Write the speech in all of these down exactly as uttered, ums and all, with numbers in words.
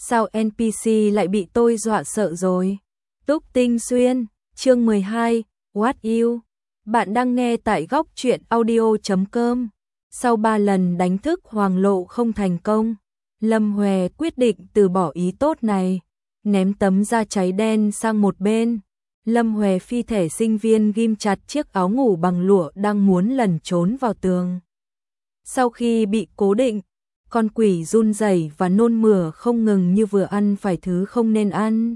Sao en pê xê lại bị tôi dọa sợ rồi? Túc Tinh Xuyên, chương mười hai, What You? Bạn đang nghe tại góc truyện audio chấm com. Sau ba lần đánh thức Hoàng Lộ không thành công, Lâm Hòe quyết định từ bỏ ý tốt này, ném tấm da cháy đen sang một bên. Lâm Hòe phi thể sinh viên ghim chặt chiếc áo ngủ bằng lụa đang muốn lẩn trốn vào tường. Sau khi bị cố định, con quỷ run rẩy và nôn mửa không ngừng như vừa ăn phải thứ không nên ăn.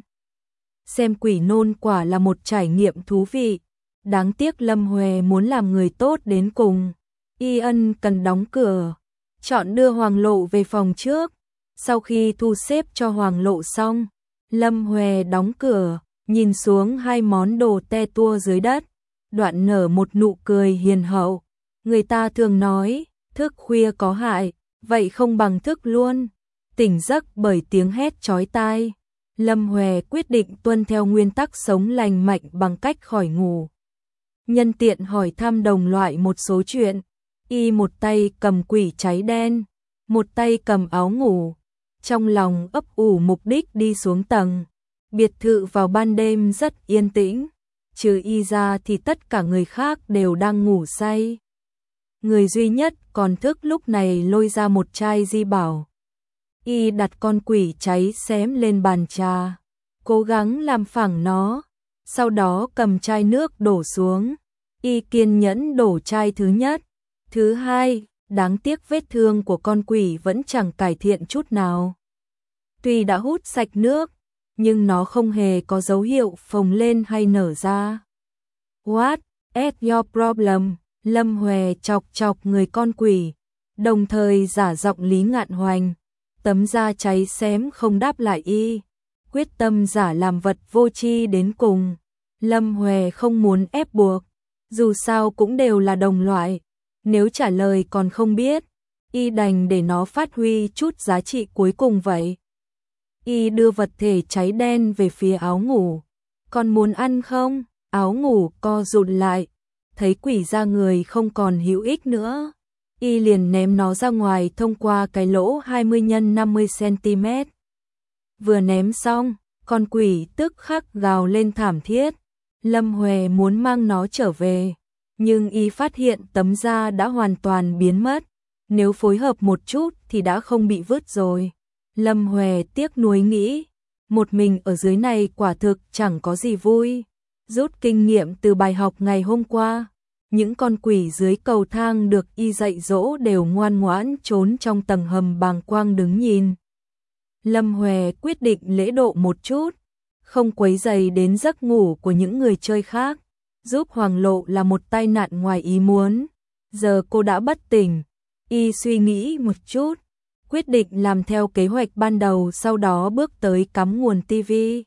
Xem quỷ nôn quả là một trải nghiệm thú vị. Đáng tiếc Lâm Hòe muốn làm người tốt đến cùng. Y Ân cần đóng cửa, chọn đưa Hoàng Lộ về phòng trước. Sau khi thu xếp cho Hoàng Lộ xong, Lâm Hòe đóng cửa, nhìn xuống hai món đồ te tua dưới đất, đoạn nở một nụ cười hiền hậu. Người ta thường nói, thức khuya có hại, vậy không bằng thức luôn. Tỉnh giấc bởi tiếng hét chói tai, Lâm Hòe quyết định tuân theo nguyên tắc sống lành mạnh bằng cách khỏi ngủ. Nhân tiện hỏi thăm đồng loại một số chuyện. Y một tay cầm quỷ cháy đen, một tay cầm áo ngủ, trong lòng ấp ủ mục đích đi xuống tầng. Biệt thự vào ban đêm rất yên tĩnh, trừ Y ra thì tất cả người khác đều đang ngủ say. Người duy nhất còn thức lúc này lôi ra một chai di bảo. Y đặt con quỷ cháy xém lên bàn trà, cố gắng làm phẳng nó, sau đó cầm chai nước đổ xuống. Y kiên nhẫn đổ chai thứ nhất, thứ hai, đáng tiếc vết thương của con quỷ vẫn chẳng cải thiện chút nào. Tuy đã hút sạch nước, nhưng nó không hề có dấu hiệu phồng lên hay nở ra. What is your problem? Lâm Hòe chọc chọc người con quỷ, đồng thời giả giọng Lý Ngạn Hoành. Tấm da cháy xém không đáp lại Y, quyết tâm giả làm vật vô tri đến cùng. Lâm Hòe không muốn ép buộc, dù sao cũng đều là đồng loại, nếu trả lời còn không biết, Y đành để nó phát huy chút giá trị cuối cùng vậy. Y đưa vật thể cháy đen về phía áo ngủ. Con muốn ăn không? Áo ngủ co rụt lại, thấy quỷ da người không còn hữu ích nữa. Y liền ném nó ra ngoài thông qua cái lỗ hai mươi nhân năm mươi xăng-ti-mét. Vừa ném xong, con quỷ tức khắc gào lên thảm thiết. Lâm Hòe muốn mang nó trở về, nhưng Y phát hiện tấm da đã hoàn toàn biến mất. Nếu phối hợp một chút thì đã không bị vứt rồi. Lâm Hòe tiếc nuối nghĩ, một mình ở dưới này quả thực chẳng có gì vui. Rút kinh nghiệm từ bài học ngày hôm qua, những con quỷ dưới cầu thang được Y dạy dỗ đều ngoan ngoãn trốn trong tầng hầm bàng quang đứng nhìn. Lâm Hòe quyết định lễ độ một chút, không quấy rầy đến giấc ngủ của những người chơi khác. Giúp Hoàng Lộ là một tai nạn ngoài ý muốn. Giờ cô đã bất tỉnh. Y suy nghĩ một chút, quyết định làm theo kế hoạch ban đầu, sau đó bước tới cắm nguồn tivi.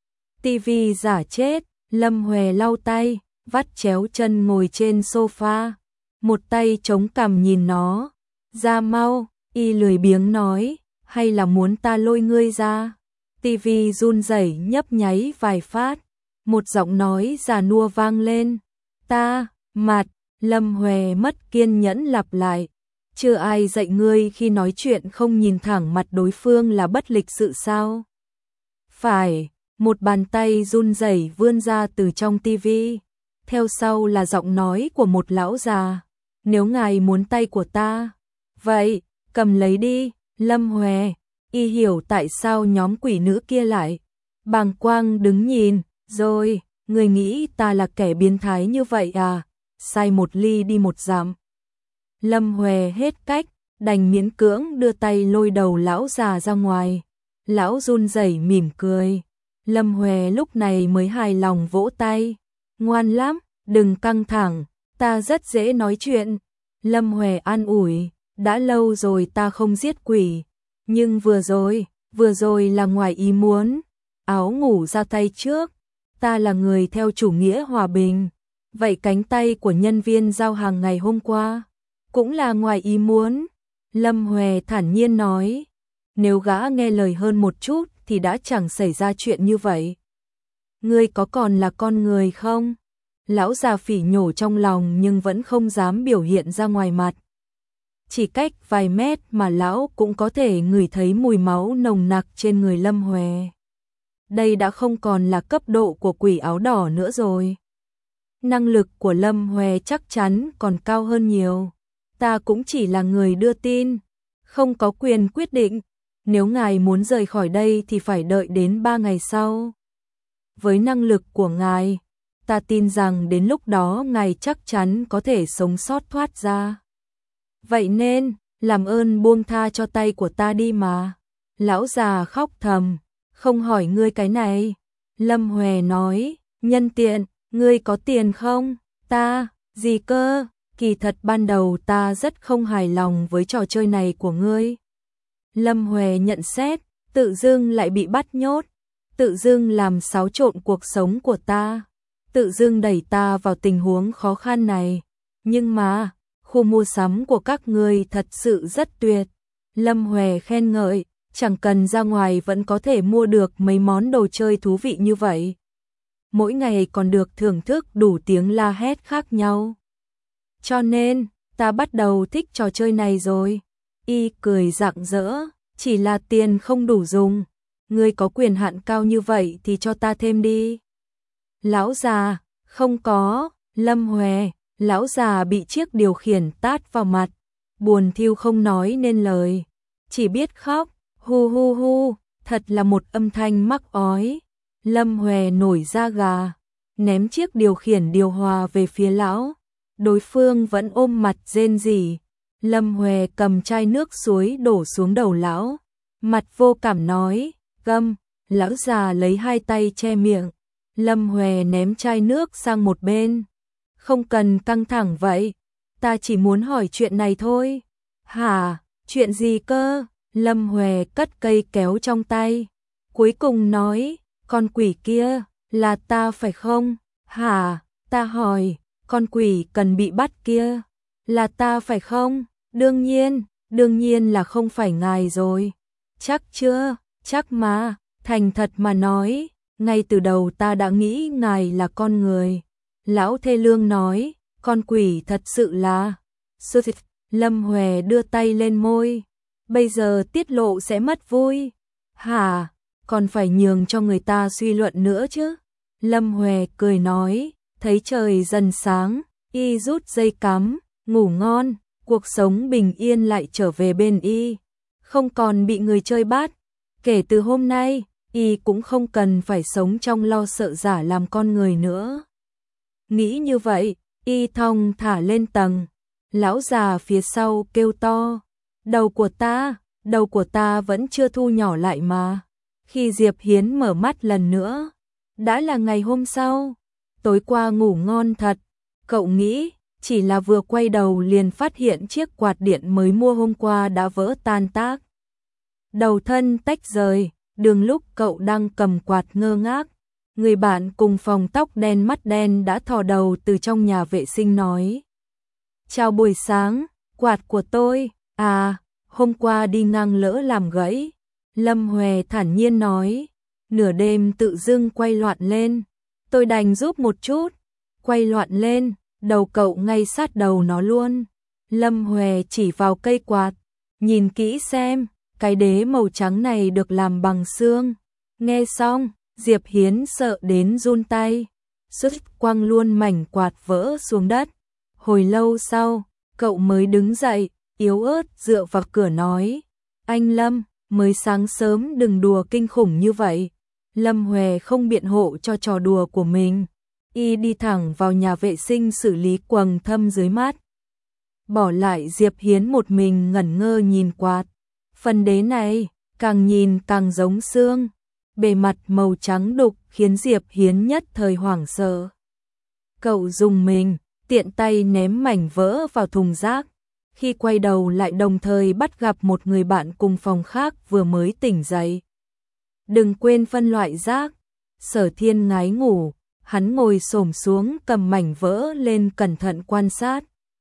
Tivi giả chết, Lâm Hòe lau tay, vắt chéo chân ngồi trên sofa, một tay chống cằm nhìn nó. Ra mau, Y lười biếng nói, hay là muốn ta lôi ngươi ra? Tivi run rẩy nhấp nháy vài phát, một giọng nói già nua vang lên. Ta, mặt, Lâm Hòe mất kiên nhẫn lặp lại. Chưa ai dạy ngươi khi nói chuyện không nhìn thẳng mặt đối phương là bất lịch sự sao? Phải, một bàn tay run rẩy vươn ra từ trong tivi. Theo sau là giọng nói của một lão già. Nếu ngài muốn tay của ta, vậy, cầm lấy đi. Lâm Hòe, Y hiểu tại sao nhóm quỷ nữ kia lại bàng quang đứng nhìn. Rồi, người nghĩ ta là kẻ biến thái như vậy à? Sai một ly đi một dặm. Lâm Hòe hết cách, đành miễn cưỡng đưa tay lôi đầu lão già ra ngoài. Lão run rẩy mỉm cười. Lâm Hòe lúc này mới hài lòng vỗ tay. Ngoan lắm, đừng căng thẳng, ta rất dễ nói chuyện. Lâm Hòe an ủi, đã lâu rồi ta không giết quỷ. Nhưng vừa rồi, vừa rồi là ngoài ý muốn. Áo ngủ ra tay trước, ta là người theo chủ nghĩa hòa bình. Vậy cánh tay của nhân viên giao hàng ngày hôm qua cũng là ngoài ý muốn. Lâm Hòe thản nhiên nói, nếu gã nghe lời hơn một chút thì đã chẳng xảy ra chuyện như vậy. Ngươi có còn là con người không? Lão già phỉ nhổ trong lòng nhưng vẫn không dám biểu hiện ra ngoài mặt. chỉ cách vài mét mà lão cũng có thể ngửi thấy mùi máu nồng nặc trên người Lâm Huệ. Đây đã không còn là cấp độ của quỷ áo đỏ nữa rồi. Năng lực của Lâm Huệ chắc chắn còn cao hơn nhiều. Ta cũng chỉ là người đưa tin, không có quyền quyết định. Nếu ngài muốn rời khỏi đây thì phải đợi đến ba ngày sau. Với năng lực của ngài, ta tin rằng đến lúc đó ngài chắc chắn có thể sống sót thoát ra. Vậy nên, làm ơn buông tha cho tay của ta đi mà. Lão già khóc thầm, không hỏi ngươi cái này. Lâm Huệ nói, nhân tiện, ngươi có tiền không? Ta, gì cơ? Kỳ thật ban đầu ta rất không hài lòng với trò chơi này của ngươi. Lâm Huệ nhận xét, tự dưng lại bị bắt nhốt, tự dưng làm xáo trộn cuộc sống của ta, tự dưng đẩy ta vào tình huống khó khăn này. Nhưng mà, khu mua sắm của các ngươi thật sự rất tuyệt. Lâm Huệ khen ngợi, chẳng cần ra ngoài vẫn có thể mua được mấy món đồ chơi thú vị như vậy. Mỗi ngày còn được thưởng thức đủ tiếng la hét khác nhau. Cho nên, ta bắt đầu thích trò chơi này rồi. Y cười rạng rỡ, chỉ là tiền không đủ dùng. Ngươi có quyền hạn cao như vậy thì cho ta thêm đi. Lão già, không có. Lâm Huệ, lão già bị chiếc điều khiển tát vào mặt, buồn thiu không nói nên lời, chỉ biết khóc, hu hu hu, thật là một âm thanh mắc ói. Lâm Huệ nổi da gà, ném chiếc điều khiển điều hòa về phía lão. Đối phương vẫn ôm mặt rên rỉ. Lâm Huệ cầm chai nước suối đổ xuống đầu lão, mặt vô cảm nói, câm. Lão già lấy hai tay che miệng. Lâm Huệ ném chai nước sang một bên. Không cần căng thẳng vậy, ta chỉ muốn hỏi chuyện này thôi. Hả, chuyện gì cơ? Lâm Huệ cất cây kéo trong tay, cuối cùng nói, con quỷ kia, là ta phải không? Hả, ta hỏi, con quỷ cần bị bắt kia, là ta phải không? Đương nhiên, đương nhiên là không phải ngài rồi. Chắc chưa? Chắc mà, thành thật mà nói, ngay từ đầu ta đã nghĩ ngài là con người. Lão thê lương nói, con quỷ thật sự là... Lâm Huệ đưa tay lên môi, bây giờ tiết lộ sẽ mất vui. Hả, còn phải nhường cho người ta suy luận nữa chứ. Lâm Huệ cười nói, thấy trời dần sáng, y rút dây cắm, ngủ ngon, cuộc sống bình yên lại trở về bên y. Không còn bị người chơi bắt, kể từ hôm nay, y cũng không cần phải sống trong lo sợ giả làm con người nữa. Nghĩ như vậy, y thong thả lên tầng. Lão già phía sau kêu to, đầu của ta, đầu của ta vẫn chưa thu nhỏ lại mà. Khi Diệp Hiến mở mắt lần nữa, đã là ngày hôm sau. Tối qua ngủ ngon thật, cậu nghĩ, chỉ là vừa quay đầu liền phát hiện chiếc quạt điện mới mua hôm qua đã vỡ tan tác. Đầu thân tách rời, đường lúc cậu đang cầm quạt ngơ ngác. Người bạn cùng phòng tóc đen mắt đen đã thò đầu từ trong nhà vệ sinh nói. Chào buổi sáng, quạt của tôi, à, hôm qua đi ngang lỡ làm gãy. Lâm Huệ thản nhiên nói, nửa đêm tự dưng quay loạn lên, tôi đành giúp một chút. Quay loạn lên, đầu cậu ngay sát đầu nó luôn. Lâm Huệ chỉ vào cây quạt, nhìn kỹ xem, cái đế màu trắng này được làm bằng xương. Nghe xong, Diệp Hiến sợ đến run tay, sức quăng luôn mảnh quạt vỡ xuống đất. Hồi lâu sau, cậu mới đứng dậy, yếu ớt dựa vào cửa nói, anh Lâm, mới sáng sớm đừng đùa kinh khủng như vậy. Lâm Huệ không biện hộ cho trò đùa của mình, y đi thẳng vào nhà vệ sinh xử lý quầng thâm dưới mắt. Bỏ lại Diệp Hiến một mình ngẩn ngơ nhìn quạt. Phần đế này, càng nhìn càng giống xương. Bề mặt màu trắng đục khiến Diệp Hiến nhất thời hoảng sợ. Cậu dùng mình, tiện tay ném mảnh vỡ vào thùng rác. Khi quay đầu lại đồng thời bắt gặp một người bạn cùng phòng khác vừa mới tỉnh dậy. Đừng quên phân loại rác. Sở Thiên ngái ngủ, hắn ngồi xổm xuống cầm mảnh vỡ lên cẩn thận quan sát.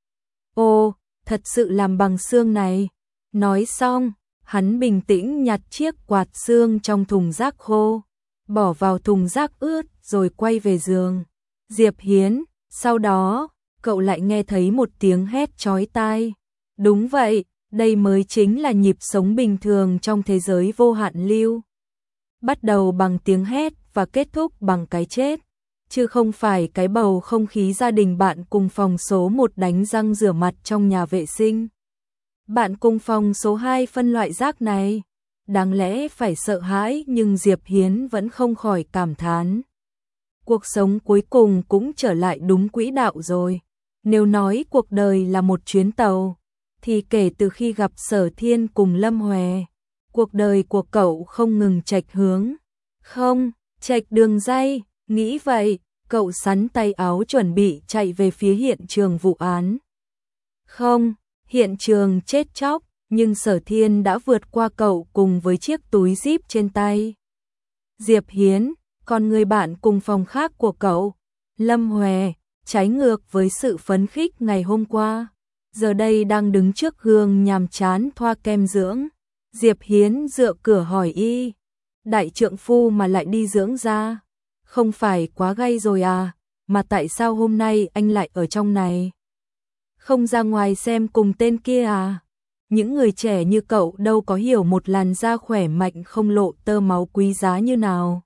Ô, thật sự làm bằng xương này. Nói xong, hắn bình tĩnh nhặt chiếc quạt xương trong thùng rác khô, bỏ vào thùng rác ướt rồi quay về giường. Diệp Hiến, sau đó, cậu lại nghe thấy một tiếng hét chói tai. Đúng vậy, đây mới chính là nhịp sống bình thường trong thế giới vô hạn lưu. Bắt đầu bằng tiếng hét và kết thúc bằng cái chết, chứ không phải cái bầu không khí gia đình bạn cùng phòng số một đánh răng rửa mặt trong nhà vệ sinh. Bạn cùng phòng số hai phân loại rác này, đáng lẽ phải sợ hãi nhưng Diệp Hiến vẫn không khỏi cảm thán. Cuộc sống cuối cùng cũng trở lại đúng quỹ đạo rồi. Nếu nói cuộc đời là một chuyến tàu, thì kể từ khi gặp Sở Thiên cùng Lâm Hòe, cuộc đời của cậu không ngừng chệch hướng. Không, chệch đường ray, nghĩ vậy, cậu sắn tay áo chuẩn bị chạy về phía hiện trường vụ án. Không, hiện trường chết chóc, nhưng Sở Thiên đã vượt qua cậu cùng với chiếc túi zip trên tay. Diệp Hiến, còn người bạn cùng phòng khác của cậu, Lâm Hòe, trái ngược với sự phấn khích ngày hôm qua, giờ đây đang đứng trước gương nhàm chán thoa kem dưỡng. Diệp Hiến dựa cửa hỏi y, đại trượng phu mà lại đi dưỡng da, không phải quá gay rồi à, mà tại sao hôm nay anh lại ở trong này? Không ra ngoài xem cùng tên kia à? Những người trẻ như cậu đâu có hiểu một làn da khỏe mạnh không lộ tơ máu quý giá như nào.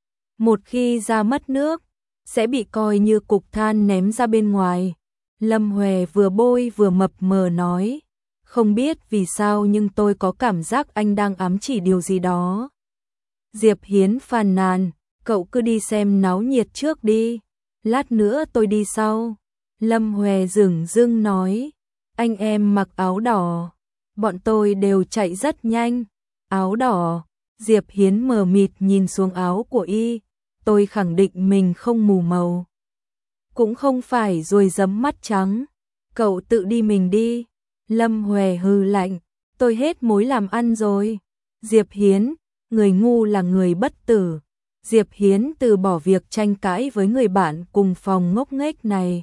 Một khi da mất nước, sẽ bị coi như cục than ném ra bên ngoài. Lâm Hòe vừa bôi vừa mập mờ nói, không biết vì sao nhưng tôi có cảm giác anh đang ám chỉ điều gì đó. Diệp Hiến phàn nàn, cậu cứ đi xem náo nhiệt trước đi, lát nữa tôi đi sau. Lâm Hòe dửng dưng nói, anh em mặc áo đỏ, bọn tôi đều chạy rất nhanh. Áo đỏ, Diệp Hiến mờ mịt nhìn xuống áo của y, tôi khẳng định mình không mù màu. Cũng không phải ruồi giấm mắt trắng, cậu tự đi mình đi. Lâm Hòe hừ lạnh, tôi hết mối làm ăn rồi. Diệp Hiến, người ngu là người bất tử. Diệp Hiến từ bỏ việc tranh cãi với người bạn cùng phòng ngốc nghếch này,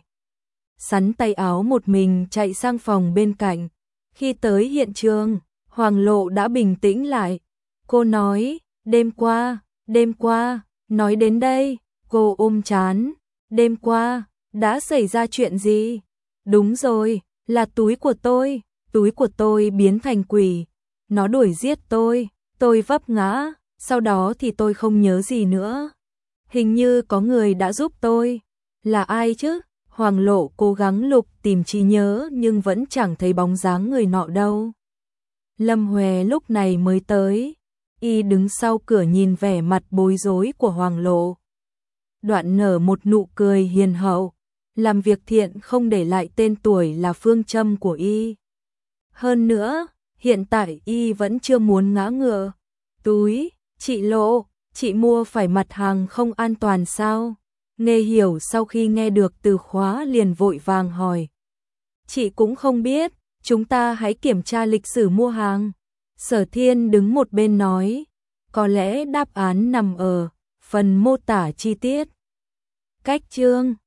sắn tay áo một mình chạy sang phòng bên cạnh. Khi tới hiện trường, Hoàng Lộ đã bình tĩnh lại. Cô nói, đêm qua, đêm qua, nói đến đây, cô ôm chán. Đêm qua, đã xảy ra chuyện gì? Đúng rồi, là túi của tôi, túi của tôi biến thành quỷ. Nó đuổi giết tôi, tôi vấp ngã, sau đó thì tôi không nhớ gì nữa. Hình như có người đã giúp tôi. Là ai chứ? Hoàng Lộ cố gắng lục tìm trí nhớ nhưng vẫn chẳng thấy bóng dáng người nọ đâu. Lâm Hòe lúc này mới tới, y đứng sau cửa nhìn vẻ mặt bối rối của Hoàng Lộ. Đoạn nở một nụ cười hiền hậu, làm việc thiện không để lại tên tuổi là phương châm của y. Hơn nữa, hiện tại y vẫn chưa muốn ngã ngựa. Túi, chị Lộ, chị mua phải mặt hàng không an toàn sao? Nghe Hiểu sau khi nghe được từ khóa liền vội vàng hỏi. Chị cũng không biết, chúng ta hãy kiểm tra lịch sử mua hàng. Sở Thiên đứng một bên nói, có lẽ đáp án nằm ở phần mô tả chi tiết. Cách chương